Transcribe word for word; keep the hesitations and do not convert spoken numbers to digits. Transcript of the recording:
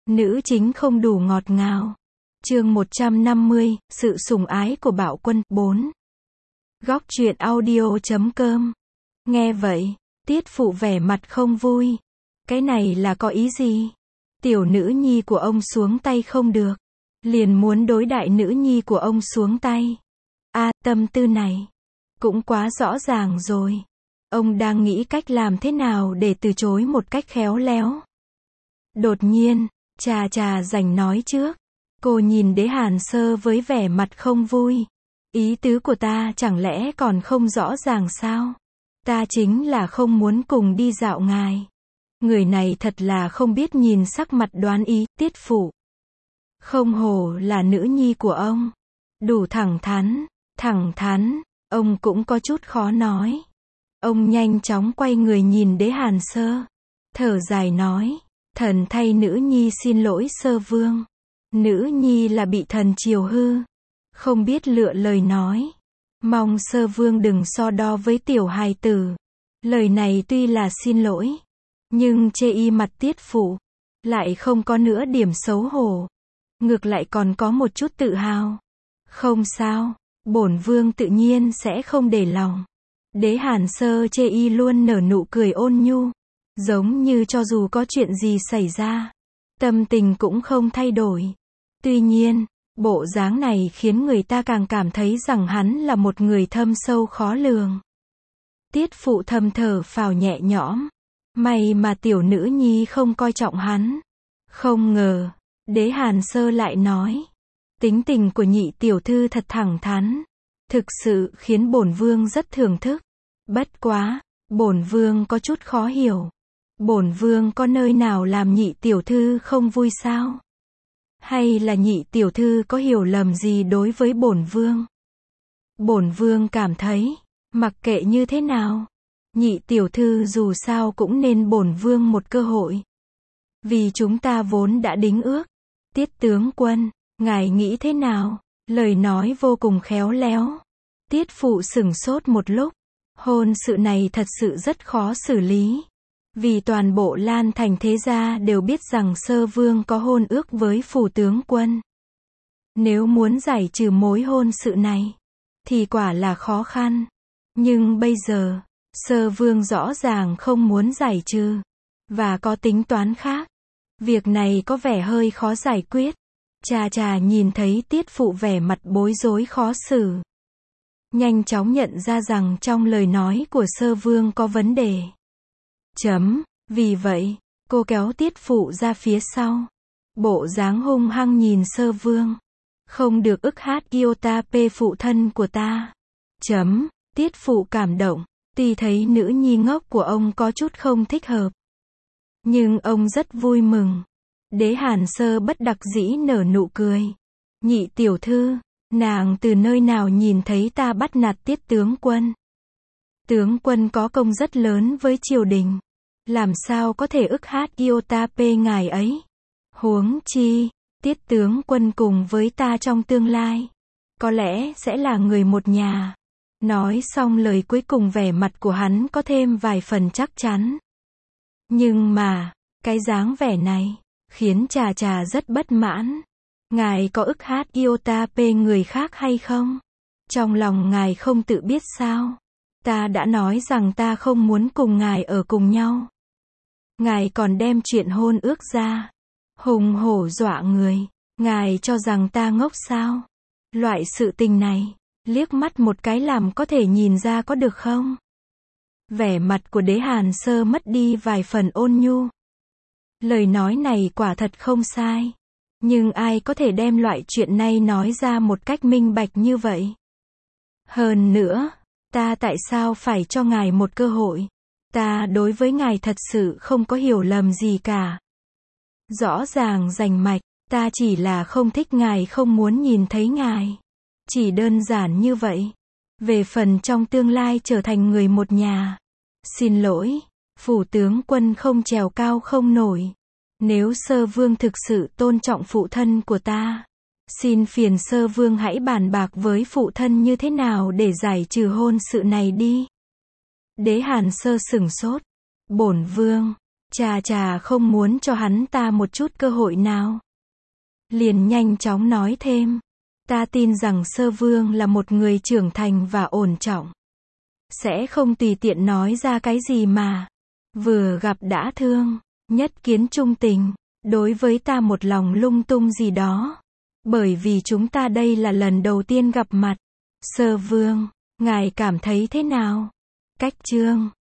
Nữ chính không đủ ngọt ngào. Chương một trăm năm mươi, sự sủng ái của Bạo Quân, bốn. Góc truyện audio chấm com. Nghe vậy, Tiết Phụ vẻ mặt không vui. Cái này là có ý gì? Tiểu nữ nhi của ông xuống tay không được, liền muốn đối đại nữ nhi của ông xuống tay. A, à, tâm tư này cũng quá rõ ràng rồi. Ông đang nghĩ cách làm thế nào để từ chối một cách khéo léo. Đột nhiên, Trà Trà rảnh nói trước. Cô nhìn Đế Hàn Sơ với vẻ mặt không vui. Ý tứ của ta chẳng lẽ còn không rõ ràng sao? Ta chính là không muốn cùng đi dạo ngài. Người này thật là không biết nhìn sắc mặt đoán ý. Tiết Phụ không hổ là nữ nhi của ông. Đủ thẳng thắn, thẳng thắn, ông cũng có chút khó nói. Ông nhanh chóng quay người nhìn Đế Hàn Sơ, thở dài nói, thần thay nữ nhi xin lỗi Sơ Vương. Nữ nhi là bị thần chiều hư, không biết lựa lời nói. Mong Sơ Vương đừng so đo với tiểu hài tử. Lời này tuy là xin lỗi, nhưng chê y mặt Tiết Phụ lại không có nửa điểm xấu hổ, ngược lại còn có một chút tự hào. Không sao, bổn vương tự nhiên sẽ không để lòng. Đế Hàn Sơ chê y luôn nở nụ cười ôn nhu, giống như cho dù có chuyện gì xảy ra, tâm tình cũng không thay đổi. Tuy nhiên, bộ dáng này khiến người ta càng cảm thấy rằng hắn là một người thâm sâu khó lường. Tiết Phụ thầm thở phào nhẹ nhõm. May mà tiểu nữ nhi không coi trọng hắn. Không ngờ, Đế Hàn Sơ lại nói, tính tình của nhị tiểu thư thật thẳng thắn, thực sự khiến bổn vương rất thưởng thức. Bất quá, bổn vương có chút khó hiểu. Bổn vương có nơi nào làm nhị tiểu thư không vui sao? Hay là nhị tiểu thư có hiểu lầm gì đối với bổn vương? Bổn vương cảm thấy, mặc kệ như thế nào, nhị tiểu thư dù sao cũng nên bổn vương một cơ hội. Vì chúng ta vốn đã đính ước. Tiết tướng quân, ngài nghĩ thế nào? Lời nói vô cùng khéo léo. Tiết Phụ sửng sốt một lúc. Hôn sự này thật sự rất khó xử lý. Vì toàn bộ Lan Thành thế gia đều biết rằng Sơ Vương có hôn ước với phủ tướng quân. Nếu muốn giải trừ mối hôn sự này, thì quả là khó khăn. Nhưng bây giờ, Sơ Vương rõ ràng không muốn giải trừ, và có tính toán khác. Việc này có vẻ hơi khó giải quyết. Trà Trà nhìn thấy Tiết Phụ vẻ mặt bối rối khó xử, nhanh chóng nhận ra rằng trong lời nói của Sơ Vương có vấn đề. Chấm, vì vậy, cô kéo Tiết Phụ ra phía sau. Bộ dáng hung hăng nhìn Sơ Vương. Không được ức hát yêu ta pê phụ thân của ta. Chấm, Tiết Phụ cảm động, tuy thấy nữ nhi ngốc của ông có chút không thích hợp, nhưng ông rất vui mừng. Đế Hàn Sơ bất đắc dĩ nở nụ cười. Nhị tiểu thư, nàng từ nơi nào nhìn thấy ta bắt nạt Tiết tướng quân? Tướng quân có công rất lớn với triều đình, làm sao có thể ức hát yêu ta pê ngài ấy? Huống chi, Tiết tướng quân cùng với ta trong tương lai, có lẽ sẽ là người một nhà. Nói xong lời cuối cùng vẻ mặt của hắn có thêm vài phần chắc chắn. Nhưng mà, cái dáng vẻ này khiến Trà Trà rất bất mãn. Ngài có ức hát yêu ta pê người khác hay không? Trong lòng ngài không tự biết sao? Ta đã nói rằng ta không muốn cùng ngài ở cùng nhau. Ngài còn đem chuyện hôn ước ra, hùng hổ dọa người. Ngài cho rằng ta ngốc sao? Loại sự tình này, liếc mắt một cái làm có thể nhìn ra có được không? Vẻ mặt của Đế Hàn Sơ mất đi vài phần ôn nhu. Lời nói này quả thật không sai. Nhưng ai có thể đem loại chuyện này nói ra một cách minh bạch như vậy? Hơn nữa, ta tại sao phải cho ngài một cơ hội? Ta đối với ngài thật sự không có hiểu lầm gì cả. Rõ ràng rành mạch, ta chỉ là không thích ngài, không muốn nhìn thấy ngài. Chỉ đơn giản như vậy. Về phần trong tương lai trở thành người một nhà, xin lỗi, phủ tướng quân không trèo cao không nổi. Nếu Sơ Vương thực sự tôn trọng phụ thân của ta, xin phiền Sơ Vương hãy bàn bạc với phụ thân như thế nào để giải trừ hôn sự này đi. Đế Hàn Sơ sửng sốt. Bổn vương, Chà chà, không muốn cho hắn ta một chút cơ hội nào. Liền nhanh chóng nói thêm. Ta tin rằng Sơ Vương là một người trưởng thành và ổn trọng. Sẽ không tùy tiện nói ra cái gì mà. Vừa gặp đã thương. Nhất kiến trung tình. Đối với ta một lòng lung tung gì đó. Bởi vì chúng ta đây là lần đầu tiên gặp mặt. Sơ Vương, ngài cảm thấy thế nào? Cách chương